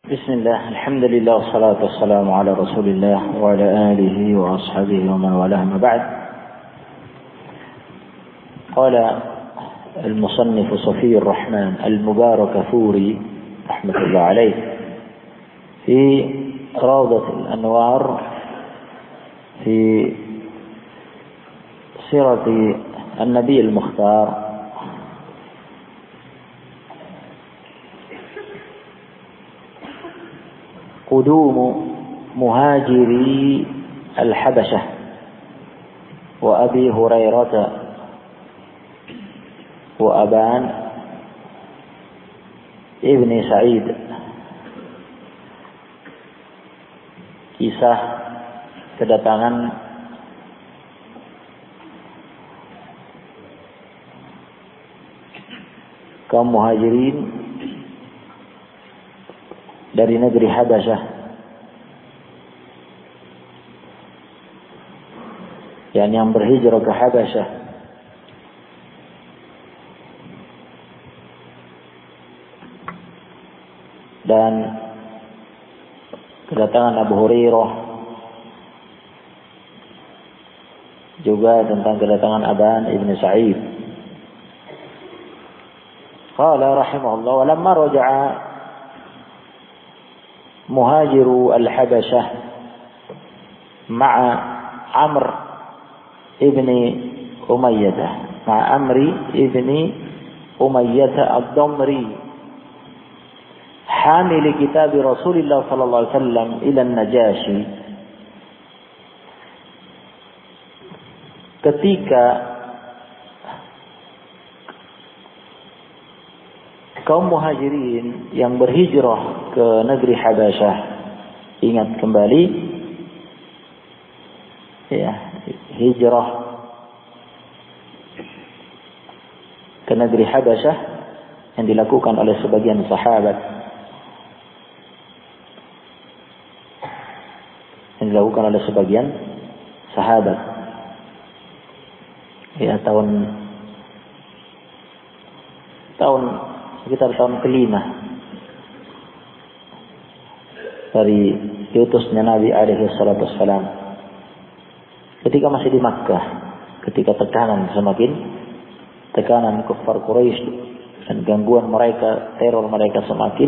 Bismillah, alhamdulillah, wassalatu wassalamu ala rasulillah wa ala alihi wa ashabihi wa man walah ma ba'd. Qala al-musannif Safiyur Rahman al-Mubarakafuri rahmatullah alayh fi Rawdat al-Anwar fi sirati an-Nabi al-Mukhtar قدوم مهاجري الحبشة وأبي هريرة وأبان ابن سعيد. Kisah kedatangan kaum muhajirin dari negeri Habasyah yang berhijrah ke Habasyah dan kedatangan Abu Hurairah, juga tentang kedatangan Aban ibn Sa'id. Qala rahimahullah, wa lamma raja'a muhajiru al-Habasyah ma'a Amr ibn Umayyah ma'a Amri ibn Umayyah ad-Damri hamil kitab Rasulullah sallallahu alaihi wasallam ila an-Najashi. Ketika kaum muhajirin yang berhijrah ke negeri Habasyah, ingat kembali ya, hijrah ke negeri Habasyah yang dilakukan oleh sebagian sahabat, ya, sekitar tahun kelima dari diutusnya Nabi alaihi salatu wassalam, ketika masih di Makkah, ketika tekanan kufar Quraisy dan gangguan mereka, teror mereka semakin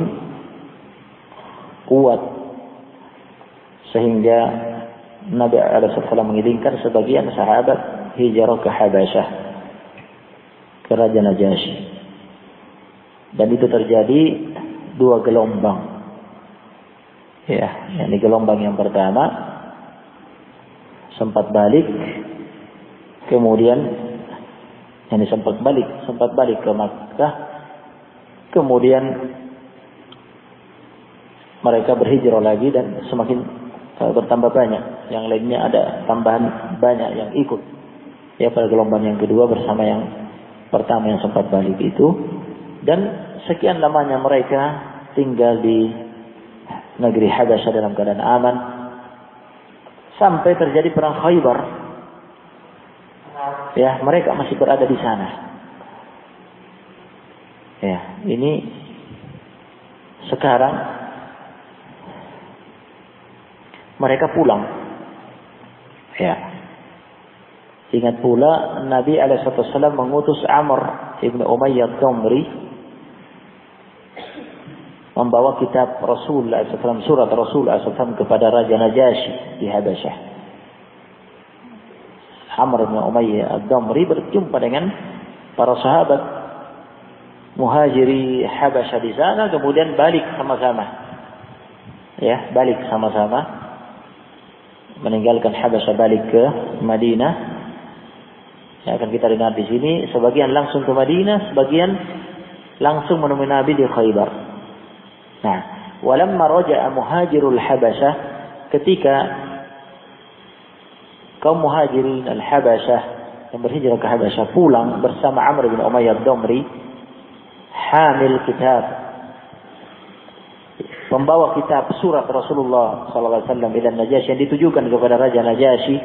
kuat, sehingga Nabi alaihi salatu wassalam mengizinkan sebagian sahabat hijrah ke Habasyah, ke Raja Najasyi. Dan itu terjadi dua gelombang. Ya, ini gelombang yang pertama sempat balik, kemudian sempat balik ke Makkah, kemudian mereka berhijrah lagi dan semakin bertambah banyak. Yang lainnya ada tambahan banyak yang ikut. Ya, pada gelombang yang kedua bersama yang pertama yang sempat balik itu. Dan sekian lamanya mereka tinggal di negeri Habasyah dalam keadaan aman sampai terjadi perang Khaybar. Ya, mereka masih berada di sana. Ya, ini sekarang mereka pulang. Ya. Ingat pula Nabi alaihi wasallam mengutus Amr ibn Umayyah ad-Damri membawa kitab Rasulullah SAW, surat Rasulullah SAW kepada Raja Najasyi di Habasyah. Amr bin Umayyah ad-Damri berjumpa dengan para sahabat muhajiri Habasyah di sana, kemudian balik sama-sama. Ya, balik sama-sama. Meninggalkan Habasyah, balik ke Madinah. Yang akan kita dengar di sini, sebagian langsung ke Madinah, sebagian langsung menemui Nabi di Khaybar. Nah, walamma raja'a muhajirul Habasyah, ketika kaum muhajirin al-Habasyah yang berhijrah ke Habasyah pulang bersama Amr bin Umayyah ad-Damri hamil kitab, membawa kitab surat Rasulullah sallallahu alaihi wasallam ila Najasyi, yang ditujukan kepada Raja Najasyi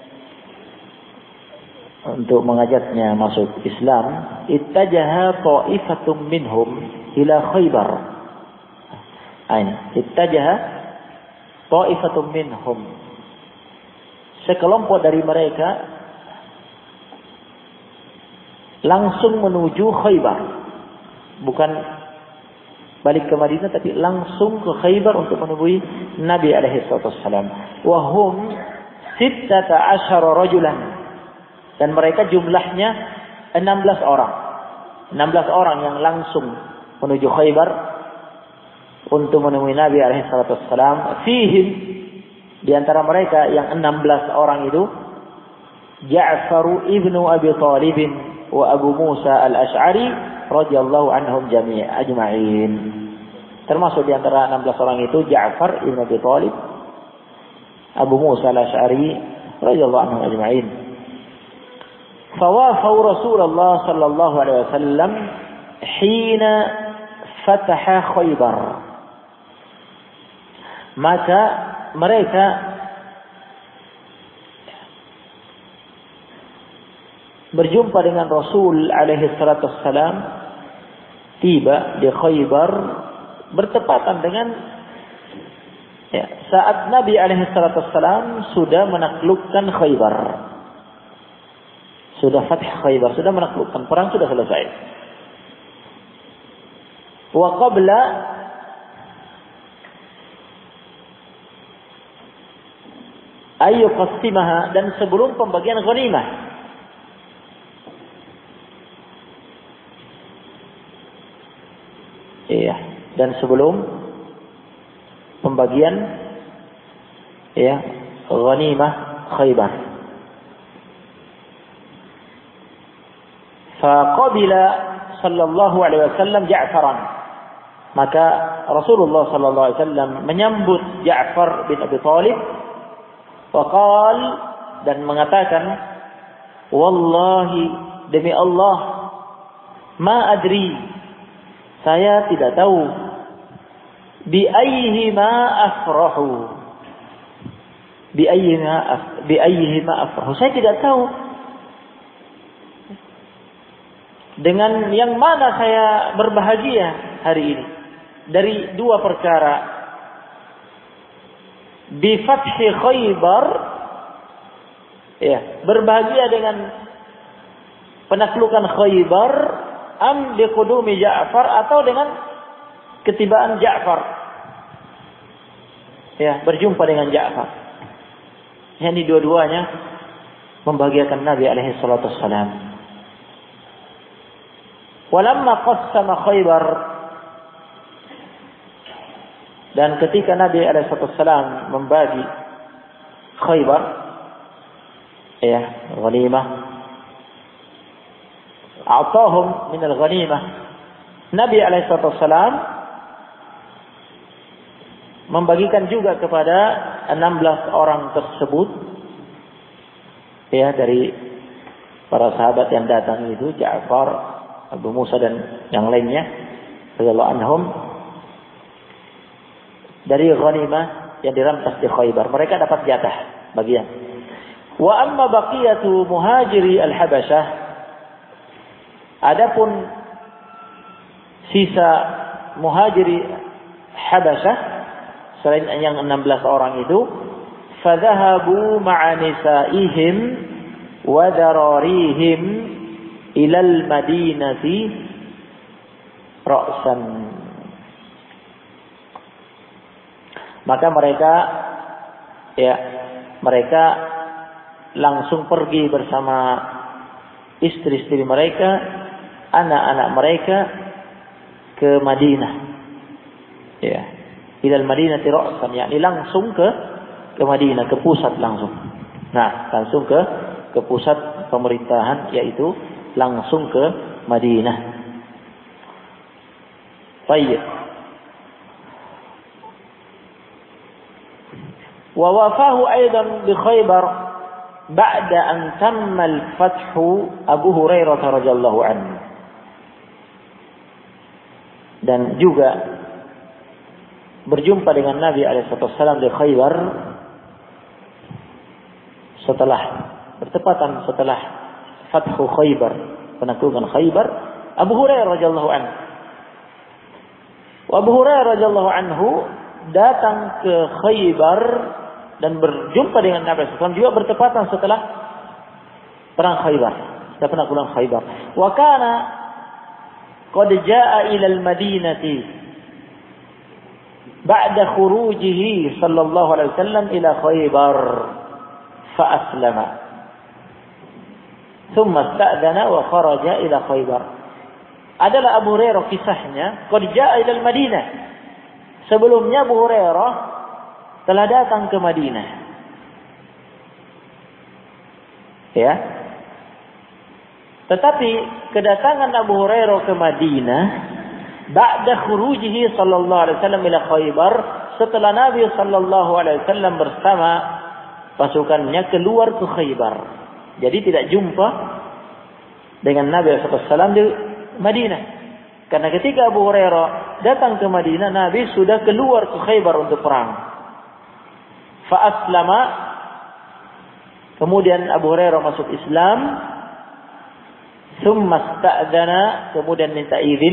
untuk mengajaknya masuk Islam. Ittajaha ta'ifatum minhum ila Khaybar, Ittajaha ta'ifatun minhum. Sekelompok dari mereka langsung menuju Khaybar. Bukan balik ke Madinah, tapi langsung ke Khaybar untuk menemui Nabi alaihi wasallam. Wa hum 16 rajulan. Dan mereka jumlahnya 16 orang. 16 orang yang langsung menuju Khaybar untuk menemui Nabi alaihi wasallam. Fihim, di antara mereka yang 16 orang itu Ja'far ibnu Abi Talib wa Abu Musa al-Ash'ari radhiyallahu anhum ajma'in. Termasuk di antara 16 orang itu Ja'far ibnu Abi Talib, Abu Musa al-Ash'ari radhiyallahu anhum ajma'in. Fawafau Rasulullah sallallahu alaihi wasallam hina fataha Khaybar. Maka mereka berjumpa dengan Rasul alaihi salatu wassalam, tiba di Khaybar bertepatan dengan saat Nabi alaihi salatu wassalam sudah menaklukkan Khaybar. Sudah fath Khaybar, sudah menaklukkan, perang sudah selesai. Wa qabla ayu qasimaha, dan sebelum pembagian ghanimah. Iya, dan sebelum pembagian ghanimah Khaybar. Faqabila sallallahu alaihi wasallam Ja'faran. Maka Rasulullah sallallahu alaihi wasallam menyambut Ja'far bin Abi Talib. Waqal, dan mengatakan, wallahi, demi Allah, ma adri, saya tidak tahu, bi ayyihima afrahu, bi ayyihima afrahu, saya tidak tahu dengan yang mana saya berbahagia hari ini. Dari dua perkara, bi fathi Khaybar, berbahagia dengan penaklukan Khaybar, am bi qudumi Ja'far, atau dengan ketibaan Ja'far, berjumpa dengan Ja'far. Ini dua-duanya membahagiakan Nabi alaihi salatu wassalam. Walamma qassama Khaybar, dan ketika Nabi alaihi wasallam membagi Khaybar, ghanimah, a'tahum min al-ghanimah, Nabi alaihi wasallam membagikan juga kepada 16 orang tersebut, dari para sahabat yang datang itu, Ja'far, Abu Musa dan yang lainnya radhiyallahu anhum, dari ghanimah yang dirampas di Khaybar. Mereka dapat jatah bagian. Wa amma baqiyatu muhajiri al-Habasyah, adapun sisa muhajiri Habasyah selain yang 16 orang itu, fadhahabu ma'a nisaihim wa dararihim ilal Madinati ra'san. Maka mereka langsung pergi bersama istri-istri mereka, anak-anak mereka ke Madinah. Ilal Madinati ra'san, yakni langsung ke Madinah, ke pusat langsung. Nah, langsung ke pusat pemerintahan, yaitu langsung ke Madinah. Baik. Wa wafahu aidan bi Khaybar ba'da an tamma al-fathu Abu Hurairah radhiyallahu anhu. Dan juga berjumpa dengan Nabi alaihi wasallam di Khaybar bertepatan setelah Fathu Khaybar, penaklukan Khaybar, Abu Hurairah radhiyallahu anhu. Abu Hurairah radhiyallahu anhu datang ke Khaybar dan berjumpa dengan Nabi SAW juga bertepatan setelah perang Khaybar. Setelah penaklukan Khaybar. Wa kana qad jaa ila al-Madinati ba'da khurujihi sallallahu alaihi wasallam ila Khaybar fa aslama. Thumma ista'dana wa kharaja ila Khaybar. Adalah Abu Hurairah kisahnya qad jaa ila al-Madinah. Sebelumnya Abu Hurairah telah datang ke Madinah. Ya. Tetapi kedatangan Abu Hurairah ke Madinah ba'da khurujihi sallallahu alaihi wasallam ila Khaybar, setelah Nabi sallallahu alaihi wasallam bersama pasukannya keluar ke Khaybar. Jadi tidak jumpa dengan Nabi sallallahu alaihi wasallam di Madinah. Karena ketika Abu Hurairah datang ke Madinah, Nabi sudah keluar ke Khaybar untuk perang. Fa aslama, kemudian Abu Hurairah masuk Islam. Tsumma sta'dzana, kemudian minta izin.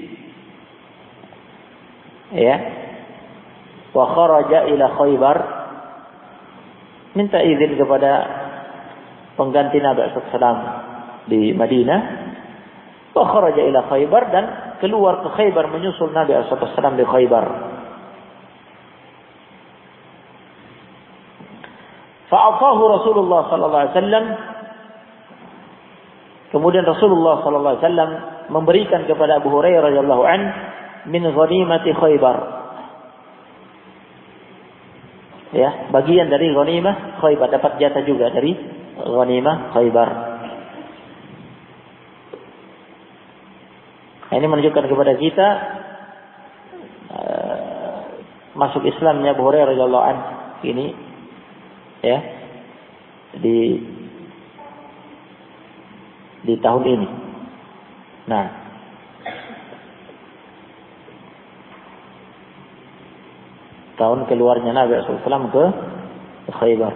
Ya. Wa kharaja ila Khaybar, minta izin kepada pengganti Nabi sallallahu alaihi wasallam di Madinah. Wa kharaja ila Khaybar, dan keluar ke Khaybar menyusul Nabi sallallahu alaihi wasallam di Khaybar. Fa'afahu Rasulullah sallallahu alaihi wasallam, kemudian Rasulullah sallallahu alaihi wasallam memberikan kepada Abu Hurairah radhiyallahu an min ghanimati Khaybar. Ya, bagian dari ghanimah Khaybar, dapat jatah juga dari ghanimah Khaybar. Ini menunjukkan kepada kita masuk Islamnya Abu Hurairah radhiyallahu an ini, ya, di tahun ini. Nah, tahun keluarnya Nabi SAW ke Khaybar.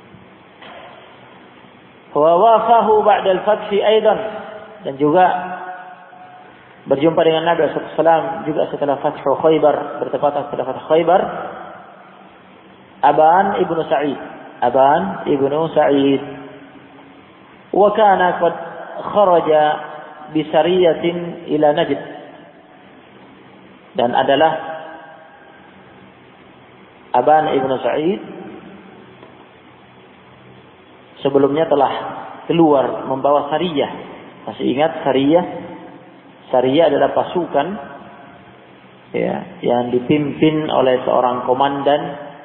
Wa wafahu ba'da al-fath aidan, dan juga berjumpa dengan Nabi SAW juga setelah Fathu Khaybar, bertepatan setelah Fathu Khaybar, Aban ibnu Sa'id, wa kana qad kharaja bi sariyatin ila Najd, dan adalah Aban ibnu Sa'id sebelumnya telah keluar membawa sariyah. Masih ingat sariyah? Sariyah adalah pasukan, ya, yang dipimpin oleh seorang komandan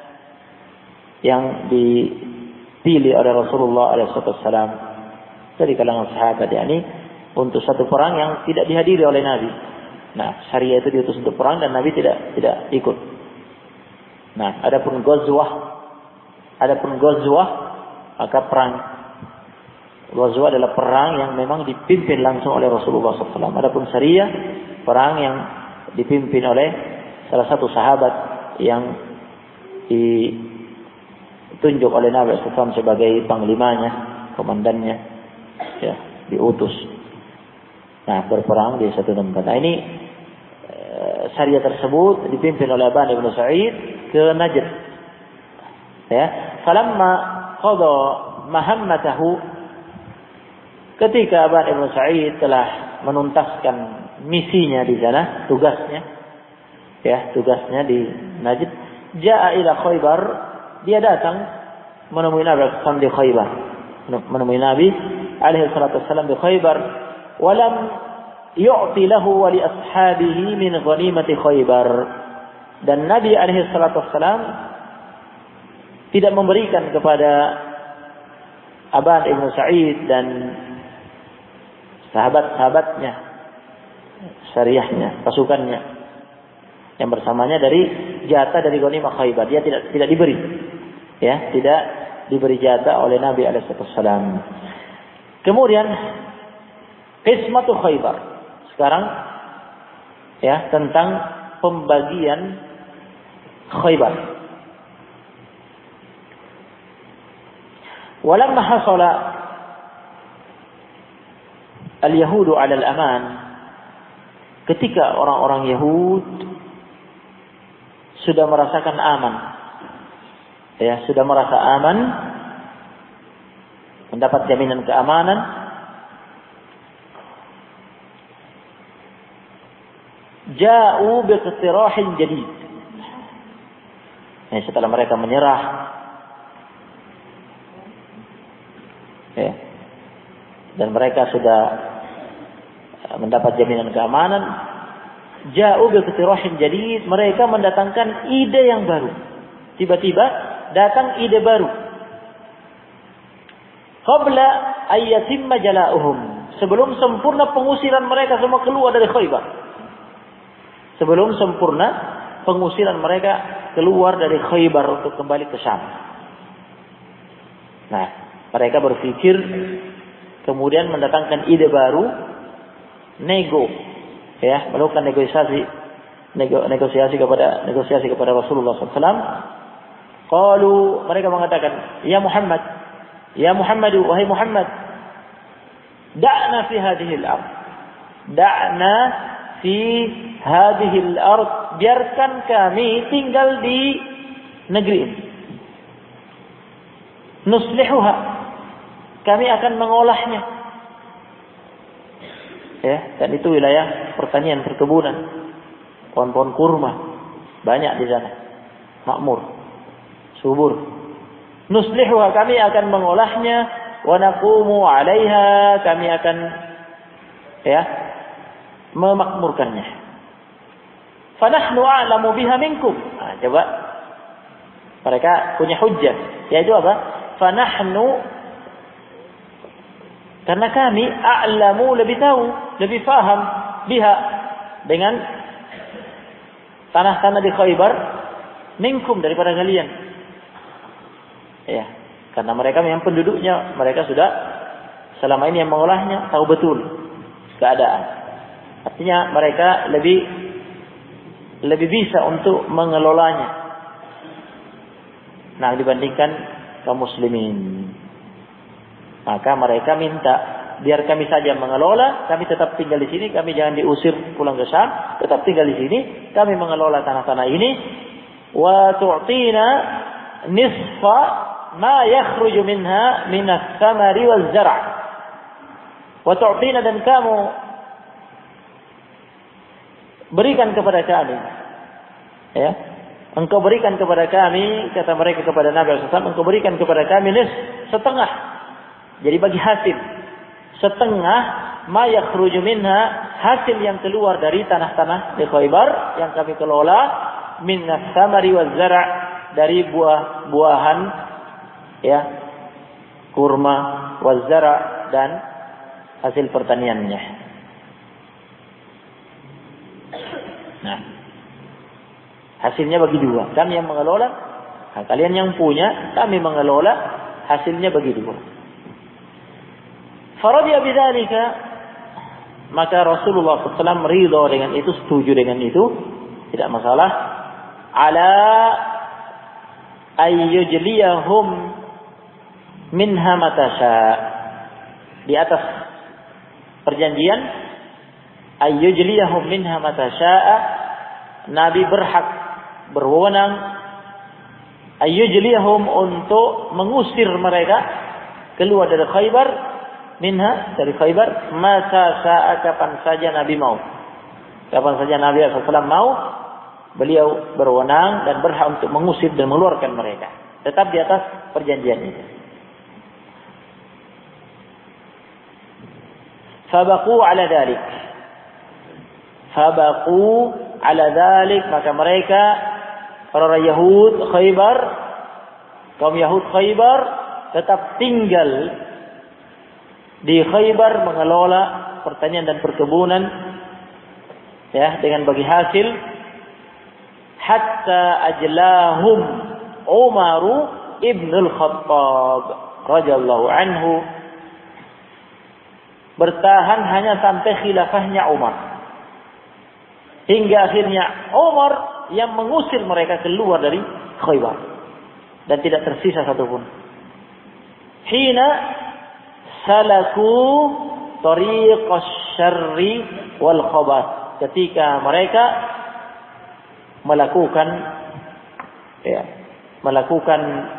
yang dipilih oleh Rasulullah SAW dari kalangan sahabat, yakni untuk satu perang yang tidak dihadiri oleh Nabi. Nah, sariyah itu diutus untuk perang dan Nabi tidak ikut. Nah, adapun ghazwah, maka perang ghazwah adalah perang yang memang dipimpin langsung oleh Rasulullah SAW. Adapun sariyah, perang yang dipimpin oleh salah satu sahabat yang ditunjuk oleh Nabi SAW sebagai panglimanya, komandannya, ya, diutus. Nah, berperang di satu tempat. Nah, ini sariyah tersebut dipimpin oleh Aban ibn Sa'id ke Najd. Ya, falamma qada mahammatahu, ketika Aban ibn Sa'id telah menuntaskan misinya di sana, tugasnya di Najd, jaa ila Khaybar, dia datang menemui Nabi SAW di Khaybar, menemui Nabi alaihi salatu wasallam di Khaybar, walam yu'ti lahu wa li ashabihi min ghanimati Khaybar, dan Nabi alaihi salatu wasallam tidak memberikan kepada Aban ibn Sa'id dan sahabat-sahabatnya, syariahnya, pasukannya yang bersamanya dari jatah dari ghanimah Khaybar. Dia tidak diberi, ya, tidak diberi jatah oleh Nabi alaihi wasallam. Kemudian qismatu Khaybar. Sekarang, ya, tentang pembagian Khaybar. Walamma hasala al-yahudu 'ala al-aman, ketika orang-orang Yahud sudah merasakan aman. Ya, sudah merasa aman, mendapat jaminan keamanan. Ja'u biqtirahin jadid. Ya, setelah mereka menyerah, ya, dan mereka sudah mendapat jaminan keamanan, ja'u biqtirahin jadid, mereka mendatangkan ide yang baru. Tiba-tiba datang ide baru. Qabla ayyatimma jala'uhum, sebelum sempurna pengusiran mereka semua keluar dari Khaybar. Sebelum sempurna pengusiran mereka keluar dari Khaybar untuk kembali ke Syam. Nah, mereka berpikir kemudian mendatangkan ide baru, melakukan negosiasi kepada Rasulullah SAW. Qalu, mereka mengatakan, ya Muhammadu, wahai Muhammad, da'na fi hadhil ard, da'na fi hadhil ard, biarkan kami tinggal di negeri ini. Nuslihuha, kami akan mengolahnya. Ya, dan itu wilayah pertanian, perkebunan, pohon-pohon kurma banyak di sana, makmur, subur. Nuslihuha, kami akan mengolahnya, wa naqumu 'alaiha, kami akan memakmurkannya. Fanahnu a'lamu biha minkum. Nah, coba mereka punya hujjah, yaitu apa? Fanahnu, karena kami a'lamu, lebih tahu, lebih faham biha, dengan tanah-tanah di Khaybar, minkum, daripada kalian. Ya, karena mereka yang penduduknya, mereka sudah selama ini yang mengolahnya, tahu betul keadaan. Artinya mereka lebih bisa untuk mengelolanya. Nah, dibandingkan kaum muslimin. Maka mereka minta, biar kami saja mengelola, kami tetap tinggal di sini, kami jangan diusir pulang ke Syam, tetap tinggal di sini, kami mengelola tanah-tanah ini. Wa tu'tina nisfa ma yakhruju minha minas samari wal zar'. Wa tu'tina, dan kamu berikan kepada kami, ya, engkau berikan kepada kami, kata mereka kepada Nabi SAW, engkau berikan kepada kami setengah, jadi bagi hasil setengah ma yakhruju minha, hasil yang keluar dari tanah-tanah di Khaybar yang kami kelola, minas samari wal zar', dari buah-buahan, ya, kurma, wal zar', dan hasil pertaniannya. Nah, hasilnya bagi dua. Kami yang mengelola, kalian yang punya, kami mengelola, hasilnya bagi dua. Faradiya bidzalika, maka Rasulullah SAW ridha dengan itu, setuju dengan itu, tidak masalah. Ala ayyujliyahum minha matasha, di atas perjanjian ayyujliyahum minha matasha'a, Nabi berwenang ayyujliyahum, untuk mengusir mereka keluar dari Khaybar, minha, dari Khaybar, matasha'a, kapan saja Nabi mau. Kapan saja Nabi SAW mau, beliau berwenang dan berhak untuk mengusir dan mengeluarkan mereka, tetap di atas perjanjian itu. Fabaqu ala dhalik, maka mereka, para Yahud Khaybar, kaum Yahud Khaybar, tetap tinggal di Khaybar, mengelola pertanian dan perkebunan, ya, dengan bagi hasil, hatta ajlahum Umaru ibn al-Khattab radhiyallahu anhu, bertahan hanya sampai khilafahnya Umar, hingga akhirnya Umar yang mengusir mereka keluar dari Khaybar, dan tidak tersisa satupun. Hina salaku tariqas syarri wal khabath, ketika mereka melakukan ya, melakukan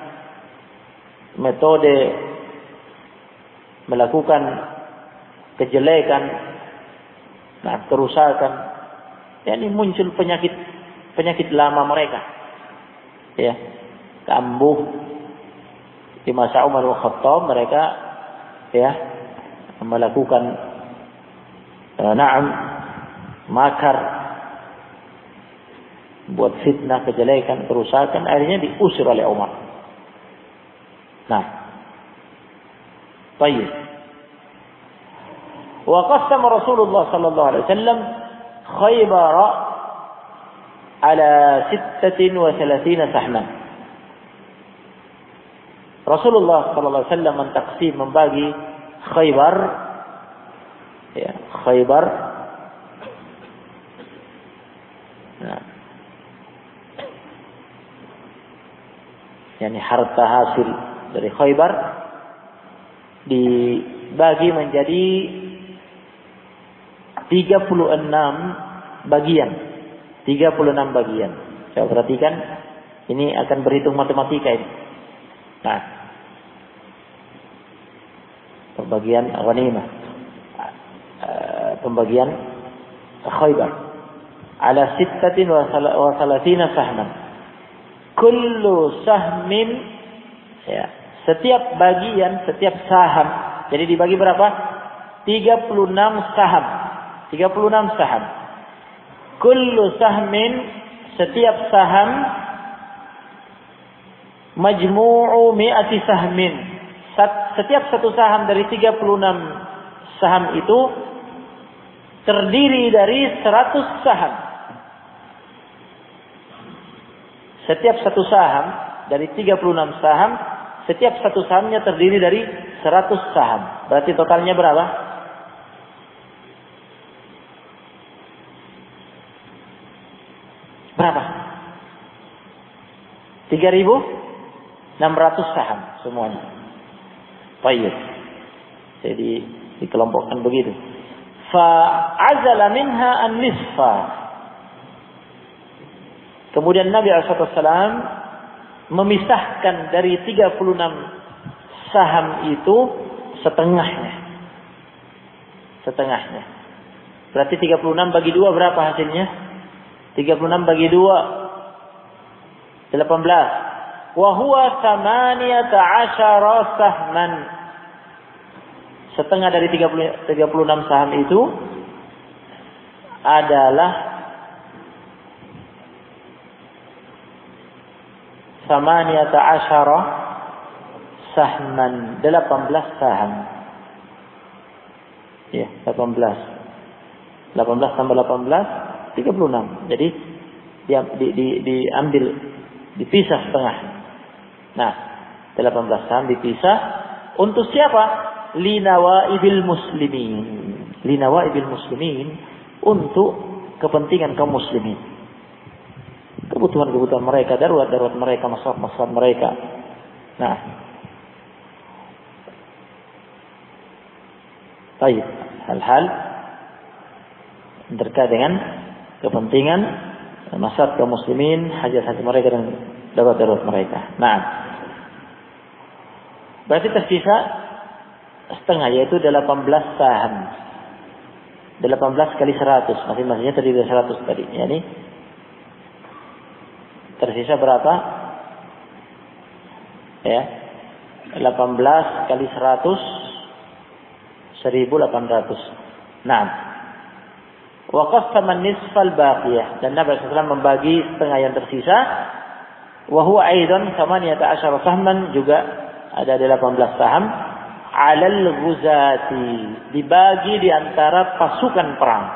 metode, melakukan kejelekan, kerusakan, ini muncul penyakit lama mereka, ya, kambuh di masa Umar bin Khattab mereka, ya, melakukan makar, buat fitnah, kejelekan, kerusakan, akhirnya diusir oleh Umar. Baik. Wa qasama Rasulullah sallallahu alaihi wasallam Khaybar ala 36 sahman. Rasulullah sallallahu alaihi wasallam mentaksim, membagi Khaybar, ya, Khaybar, yakni harta hasil dari Khaybar dibagi menjadi 36 bagian. 36 bagian. Saya perhatikan, ini akan berhitung matematika ini. Pembagian ghanimah, pembagian Khaybar ala 36 sahman. Kullu sahmin, ya, setiap bagian, setiap saham. Jadi dibagi berapa? 36 saham. 36 saham. Kullu sahmin, setiap saham, majmu'u mi'ati sahmin. Setiap satu saham dari 36 saham itu terdiri dari 100 saham. Setiap satu saham dari 36 saham, setiap satu sahamnya terdiri dari 100 saham. Berarti totalnya berapa? Berapa? 3.600 saham semuanya. Baik. Jadi dikelompokkan begitu. Fa'azala minha an-nisfa. Kemudian Nabi SAW memisahkan dari 36 saham itu setengahnya. Setengahnya. Berarti 36 bagi 2 berapa hasilnya? 36 bagi 2 18. Wa huwa 18 sahman. Setengah dari 36 saham itu adalah 18 sahman, 18 saham. Ya, 18. 18 tambah 18 36. Jadi diambil, dipisah setengah. 18 saham dipisah untuk siapa? Linawaibil muslimin. Linawaibil muslimin, untuk kepentingan kaum muslimin. Kebutuhan-kebutuhan mereka, darurat-darurat mereka, masalah-masalah mereka. Baik, hal-hal terkait dengan kepentingan masalah kaum muslimin, hajat-hajat mereka dan darurat-darurat mereka. Berarti tersisa setengah, yaitu 18 saham. 18 kali 100, masing-masingnya terdiri dari 100 tadi. Yani tersisa berapa? Ya. 18 kali 100 1800. Wa qassama an-nisfal baqiyah, dan Nabi SAW membagi setengah yang tersisa. Wa huwa aidan 18 sahman, juga ada 18 saham, 'alal ghuzati, dibagi di antara pasukan perang.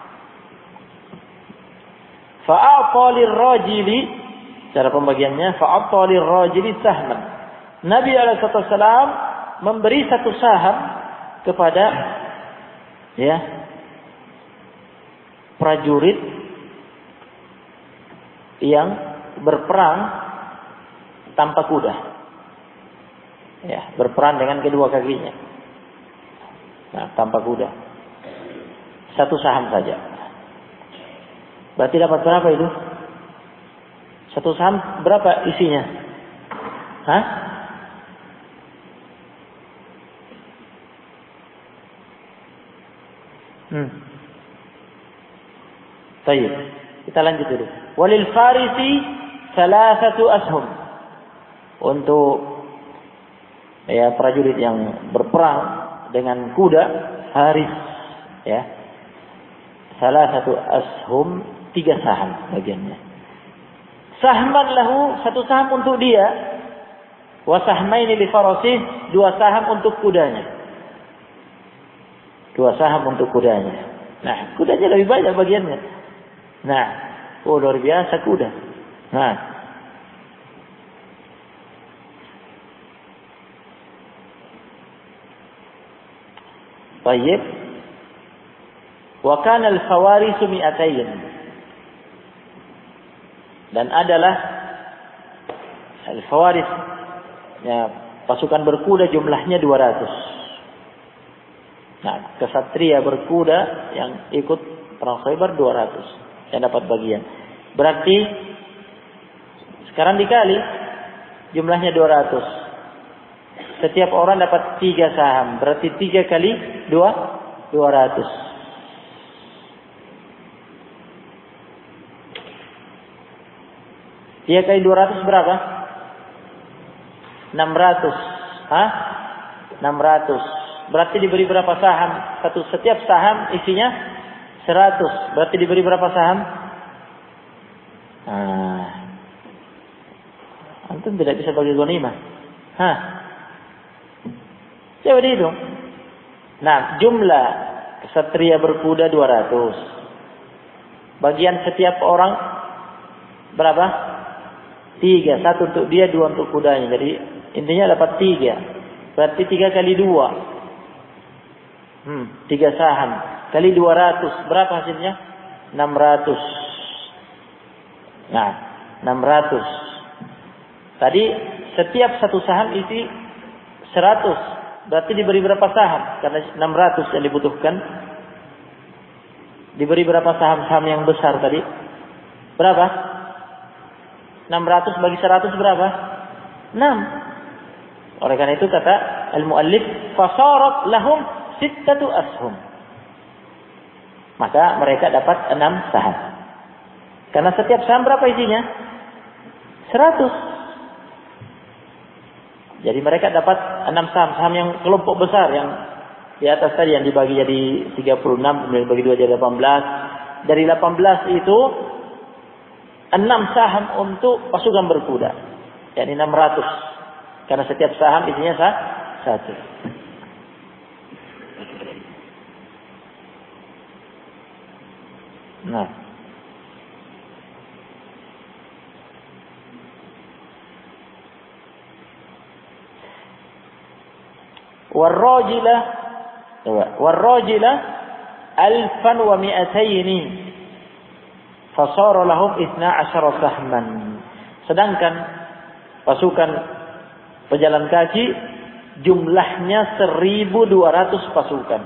Fa'ata lirrajili, cara pembagiannya, fa'ata lirrajili sahman. Nabi SAW memberi satu saham kepada, ya, prajurit yang berperang tanpa kuda. Ya, berperang dengan kedua kakinya. Tanpa kuda. Satu saham saja. Berarti dapat berapa itu? Satu saham berapa isinya? Hah? Baik. Kita lanjut dulu. Walil farisi salasatu ashum. Untuk prajurit yang berperang dengan kuda, faris, salasatu ashum, 3 saham bagiannya. Sahman lahu, 1 saham untuk dia. Wa sahmaini li farasih, 2 saham untuk kudanya. 2 saham untuk kudanya. Nah, kudanya lebih banyak bagiannya. Nah, luar biasa kuda. Nah, baik. Wa kana al-fawarisu mi'atayn. Dan adalah al-fawaris, pasukan berkuda jumlahnya 200. Nah, kesatria berkuda yang ikut perang Khaybar 200 yang dapat bagian. Berarti sekarang dikali jumlahnya 200. Setiap orang dapat 3 saham. Berarti 3 kali 200. Dia kali 200 berapa? 600. Hah? 600. Berarti diberi berapa saham? Setiap saham isinya 100. Berarti diberi berapa saham? Antum tidak bisa bagi ghanimah. Coba dihitung. Nah, jumlah kesatria berkuda 200. Bagian setiap orang berapa? 3. 1 untuk dia, 2 untuk kudanya. Jadi intinya dapat 3. Berarti 3 kali 2. 3 saham. Kali 200. Berapa hasilnya? 600. Nah, 600. Tadi setiap 1 saham isi 100. Berarti diberi berapa saham? Karena 600 yang dibutuhkan. Diberi berapa saham-saham yang besar tadi? Berapa? 600 bagi 100 berapa? 6. Oleh karena itu kata al-muallif, fasarat lahum 6 ashum. Maka mereka dapat 6 saham. Karena setiap saham berapa isinya? 100. Jadi mereka dapat 6 saham yang kelompok besar yang di atas tadi yang dibagi jadi 36, kemudian dibagi 2 jadi 18. Dari 18 itu 6 saham untuk pasukan berkuda. yakni 600. Karena setiap saham isinya satu. Nah. Warrajila 1200 fasara lahum 12 sahman. Sedangkan pasukan pejalan kaki jumlahnya 1200 pasukan.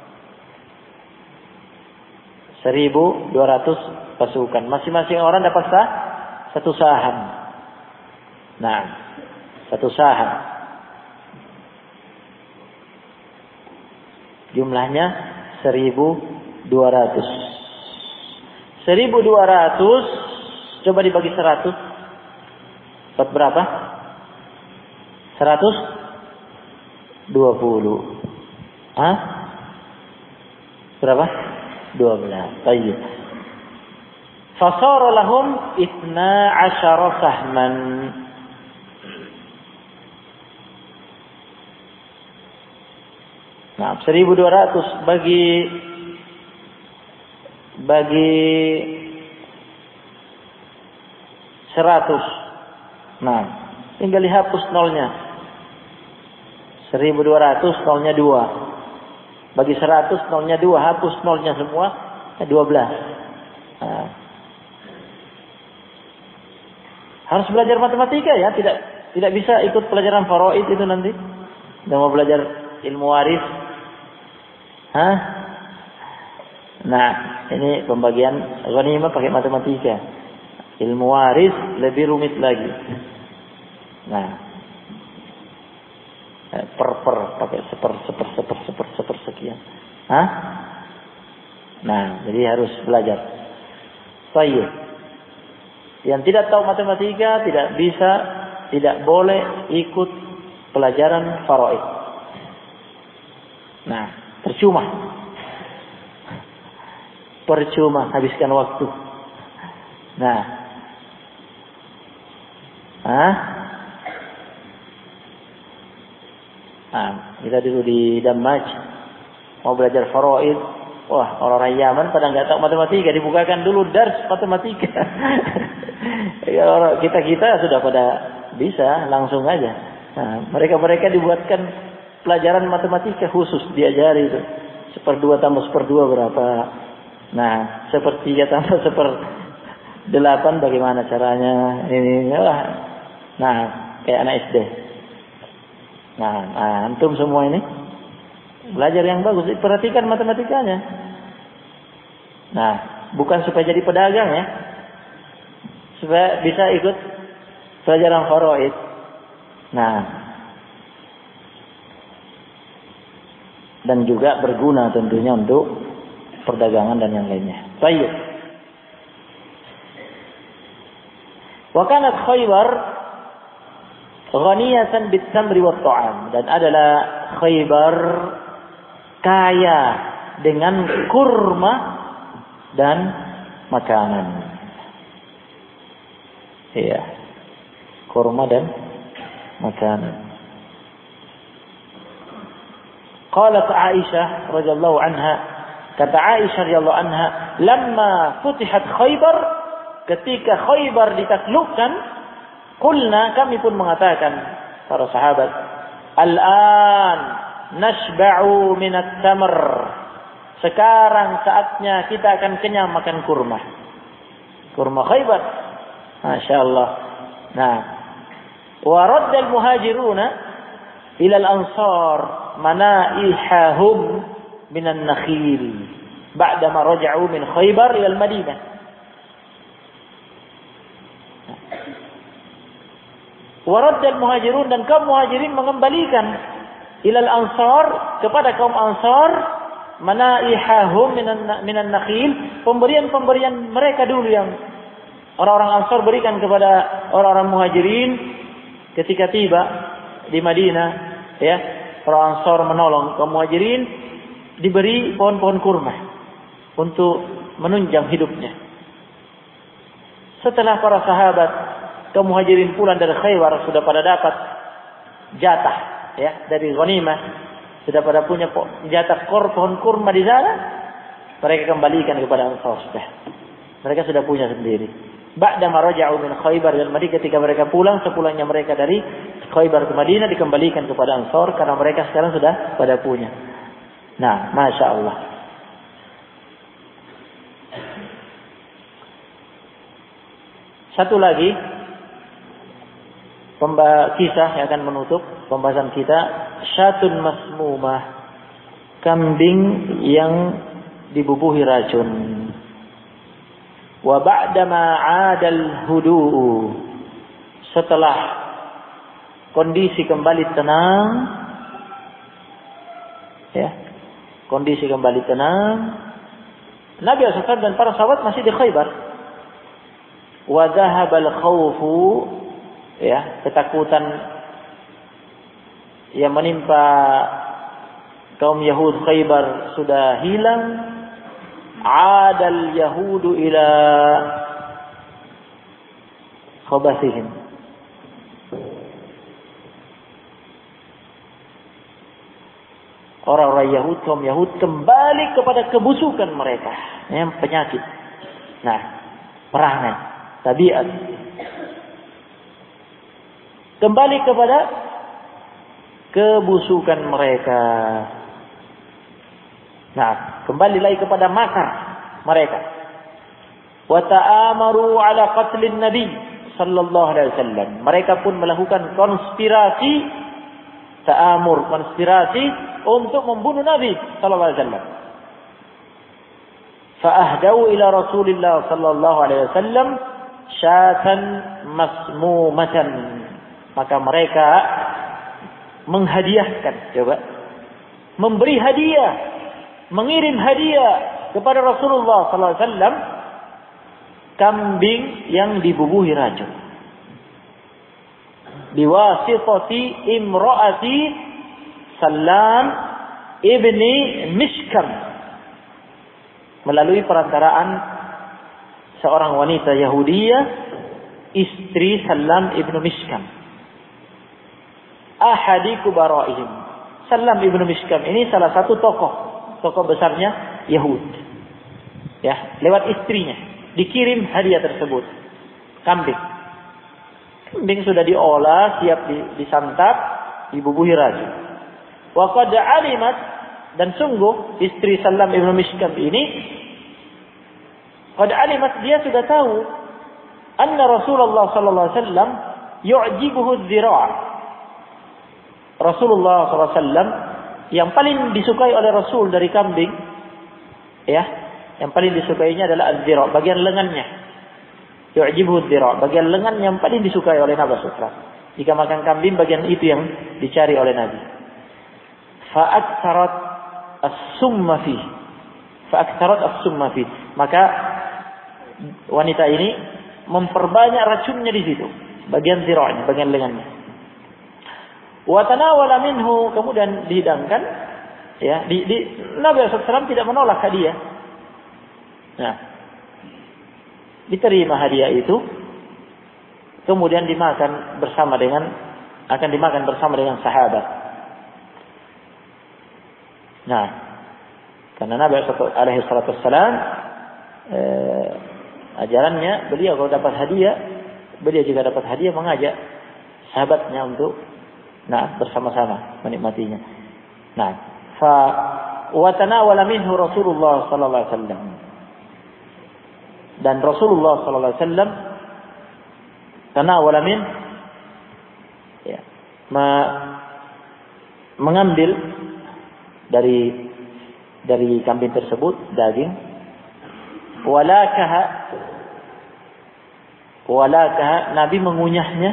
1200 pasukan. Masing-masing orang dapat satu saham. Nah, satu saham. Jumlahnya 1200. 1200 coba dibagi 100. Dapat berapa? 120. Hah? Berapa? 12. Baik. Fasara lahum 12 sahman. Nah, 1200 bagi 100. Nah, tinggal dihapus nolnya. 1200 nolnya 2. Bagi 100 nolnya 2, hapus nolnya semua 12. Nah. Harus belajar matematika ya, tidak bisa ikut pelajaran faraid itu nanti. Tidak mau belajar ilmu waris. Hah? Nah, ini pembagian ghanimah pakai matematika. Ilmu waris lebih rumit lagi. Nah, pakai seper sekian. Hah? Nah, jadi harus belajar. Baik. Yang tidak tahu matematika tidak boleh ikut pelajaran faraid. Nah, percuma habiskan waktu. Nah, kita dulu di Damaj mau belajar faraid. Wah, orang-orang Yaman pada nggak tahu matematika, dibukakan dulu dars matematika. Ya, orang kita sudah pada bisa langsung aja. Nah, mereka dibuatkan pelajaran matematika khusus diajari itu. 1/2 tambah 1/2 berapa? Nah, 1/3 tambah 1/8 bagaimana caranya? Ini lah. Nah, kayak anak SD. Nah, antum semua ini belajar yang bagus, perhatikan matematikanya. Nah, bukan supaya jadi pedagang ya. Supaya bisa ikut pelajaran faraid. Nah, dan juga berguna tentunya untuk perdagangan dan yang lainnya. Baik. Wa kanat Khaybar ghaniyatan bit-tamri wat-ta'am, dan adalah Khaybar kaya dengan kurma dan makanan. Iya. Kurma dan makanan. Qalat Aisyah radhiyallahu anha, kata Aisyah radhiyallahu anha, lamma futihat Khaybar, ketika Khaybar ditaklukkan, qulna, kami pun mengatakan, para sahabat, al-an nashba'u minat tamr, sekarang saatnya kita akan kenyang makan kurma Khaybar. Masya Allah. Nah, wa radda al-muhajiruna ila al-ansar manaihahum minan nakhil ba'dama raja'u min Khaybar ila al-Madinah. Wa radda al-muhajirun, dan kaum muhajirin mengembalikan ilal ansar, kepada kaum ansar, manaihahum minan nakhil, pemberian mereka dulu yang orang-orang ansar berikan kepada orang-orang muhajirin ketika tiba di Madinah, ya. Orang ansar menolong kaum muhajirin, diberi pohon-pohon kurma untuk menunjang hidupnya. Setelah para sahabat kaum muhajirin pulang dari Khaybar, sudah pada dapat jatah, ya, dari ghanimah, sudah pada punya jatah pohon kurma di sana, mereka kembalikan kepada Ansar. Mereka sudah punya sendiri. Ba'da maraja'u min Khaybar dan Madinah, ketika mereka pulang, sepulangnya mereka dari Khaybar ke Madinah, dikembalikan kepada Ansar karena mereka sekarang sudah pada punya. Nah, Masya Allah. Satu lagi kisah yang akan menutup pembahasan kita, syatun masmumah, kambing yang dibubuhi racun. Wa ba'dama 'adal hudu'u, setelah kondisi kembali tenang, ya, kondisi kembali tenang, Nabi SAW dan para sahabat masih di Khaybar. Wa dhahabal khawfu, ya, ketakutan yang menimpa kaum Yahud Khaybar sudah hilang. Adal Yahudu ila khabasihim, orang-orang Yahud, kaum Yahud kembali kepada kebusukan mereka, yang penyakit. Nah, perangai, tabiat, kembali kepada kebusukan mereka. Nah, kembali lagi kepada makar mereka. Wa ta'amaru ala qatlin Nabi sallallahu alaihi wasallam. Mereka pun melakukan konspirasi, konspirasi untuk membunuh Nabi sallallahu alaihi wasallam. Fa ahdau ila Rasulillah sallallahu alaihi wasallam syatan masmumatan. Maka mereka menghadiahkan, memberi hadiah, mengirim hadiah kepada Rasulullah sallallahu alaihi wasallam kambing yang dibubuhi racun. Biwasitati imraati Salam ibni Mishkam, melalui perantaraan seorang wanita Yahudiyah, istri Salam ibnu Mishkam, ahadi kubaraihim. Salam ibnu Mishkam ini salah satu tokoh besarnya Yahud. Ya, lewat istrinya dikirim hadiah tersebut, kambing. Kambing sudah diolah, siap disantap, dibubuhi racun. Wa qad alimat, dan sungguh istri Salam ibnu Mishkam ini qad alimat, dia sudah tahu anna Rasulullah sallallahu alaihi wasallam yu'jibuhu dzira'. Rasulullah sallallahu alaihi wasallam yang paling disukai oleh Rasul dari kambing, ya, yang paling disukainya adalah az-dzira', bagian lengannya. Yu'jibuhu dzira', bagian lengan yang paling disukai oleh Nabi sallallahu alaihi wasallam. Jika makan kambing, bagian itu yang dicari oleh Nabi. Fa'aktsarat as-summa fi. Maka wanita ini memperbanyak racunnya di situ, bagian zira'nya, bagian lengannya. Wa tanawala minhu, kemudian dihidangkan, ya, Nabi SAW tidak menolak hadiah. Nah, diterima hadiah itu, kemudian akan dimakan bersama dengan sahabat. Nah, karena Nabi alaihi salatu wassalam ajarannya, beliau kalau dapat hadiah, beliau juga dapat hadiah mengajak sahabatnya untuk bersama-sama menikmatinya. Nah, wa tanawala minhu Rasulullah sallallahu alaihi wasallam. Dan Rasulullah sallallahu alaihi wasallam tanawala min, ya, mengambil dari kambing tersebut daging. Walakaha, Nabi mengunyahnya.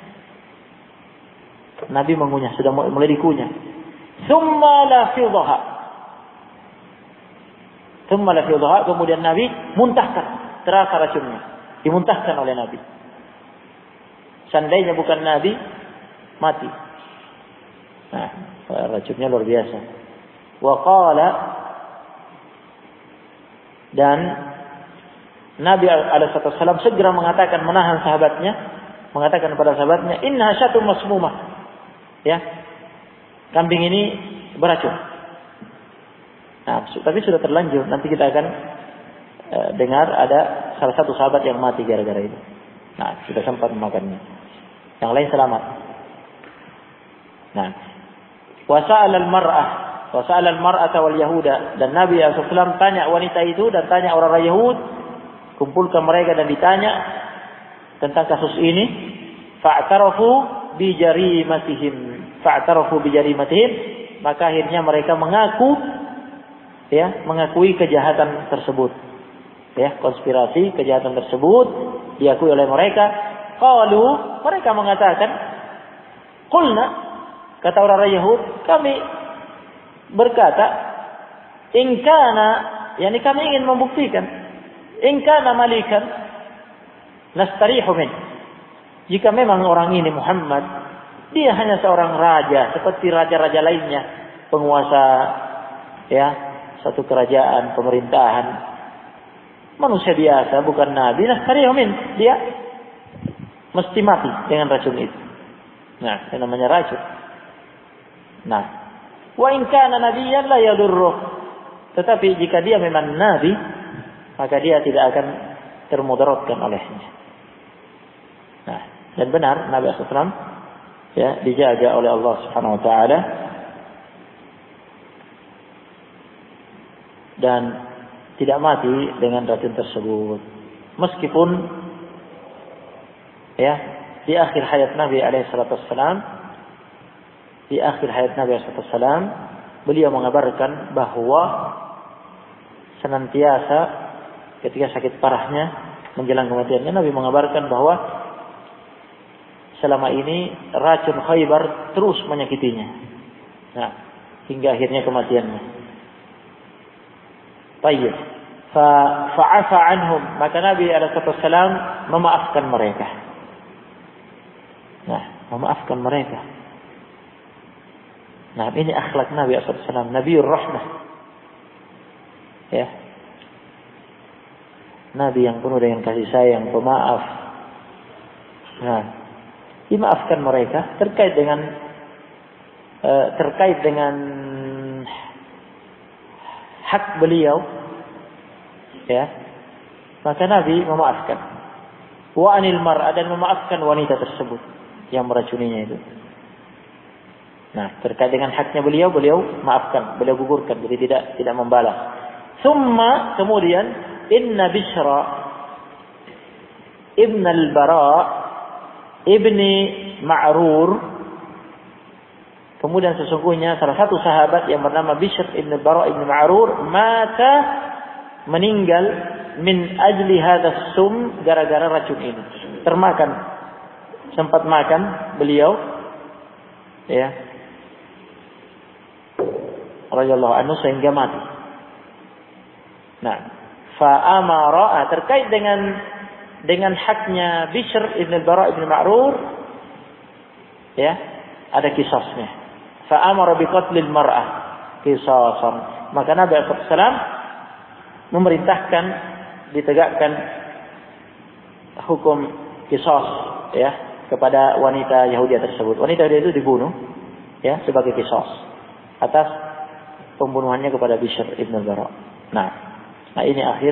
Sudah mulai dikunyah. Thumma lafidhaha, kemudian Nabi muntahkan, terasa racunnya, dimuntahkan oleh Nabi. Seandainya bukan Nabi, mati. Nah, racunnya luar biasa. Wa qala, dan Nabi alaihissalam segera mengatakan, menahan sahabatnya, mengatakan kepada sahabatnya, inna syatun masmumah, ya, kambing ini beracun. Nah, tapi sudah terlanjur, nanti kita akan dengar ada salah satu sahabat yang mati gara-gara itu. Nah, sudah sempat memakannya, yang lain selamat. Nah, wasa'al al-mar'ata wal yahuda, dan Nabi SAW tanya wanita itu dan tanya orang-orang Yahud, kumpulkan mereka dan ditanya tentang kasus ini. Fa'tarafu bi jarimatihim, maka akhirnya mereka mengakui kejahatan tersebut, ya, konspirasi kejahatan tersebut diakui oleh mereka. Qalu, mereka mengatakan, qulna, kata orang-orang Yahud, kami berkata, in kana, yakni kami ingin membuktikan, in kana malikan nastarihu min, jika memang orang ini Muhammad, dia hanya seorang raja seperti raja-raja lainnya, penguasa, ya, satu kerajaan, pemerintahan, manusia biasa, bukan nabi, nastarihu min, dia mesti mati dengan racun itu. Nah, itu namanya racun. Nah, wa in kana nabiyyan la yadurruh, tetapi jika dia memang nabi, maka dia tidak akan termudaratkan olehnya. Nah, dan benar Nabi SAW, ya, dijaga oleh Allah Subhanahu wa taala dan tidak mati dengan racun tersebut. Meskipun, ya, di akhir hayat Nabi alaihi salatu wassalam, beliau mengabarkan bahwa senantiasa ketika sakit parahnya menjelang kematiannya Nabi mengabarkan bahwa selama ini racun Khaybar terus menyakitinya. Nah, hingga akhirnya kematiannya. Baik. Fa'afa anhum, maka Nabi alaihissalam memaafkan mereka. Nah, memaafkan mereka. Nah, ini akhlak Nabi alaihissalam, Nabiur Rahmah. Ya. Nabi yang penuh dengan kasih sayang, pemaaf. Nah, dimaafkan mereka terkait dengan hak beliau, ya, maka Nabi memaafkan. Wa anil mar'a, dan memaafkan wanita tersebut yang meracuninya itu. Nah, terkait dengan haknya beliau maafkan, beliau gugurkan, jadi tidak membalas. Summa, kemudian, inna Bishra ibn al-Bara ibni Ma'rur, kemudian sesungguhnya salah satu sahabat yang bernama Bishr ibn al-Bara ibn Ma'rur mata, meninggal, min ajli hadha sum, gara-gara racun ini. Termakan, sempat makan beliau, ya, radhiyallahu anhu, sehingga mati. Nah, fa'amara, terkait dengan haknya Bishr ibn al-Bara ibn Ma'rur, ya, ada kisasnya. Fa'amara biqatlil mar'ah qisasan, maka Nabi SAW memerintahkan ditegakkan hukum qisas, ya, kepada wanita Yahudi tersebut. Wanita Yahudi itu dibunuh, ya, sebagai qisas atas pembunuhannya kepada Bishr ibn al-Bara. Nah, ini akhir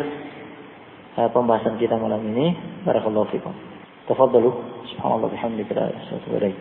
pembahasan kita malam ini. Barakallahu fikum. Tafadhalu. Subhanallah bihamdika.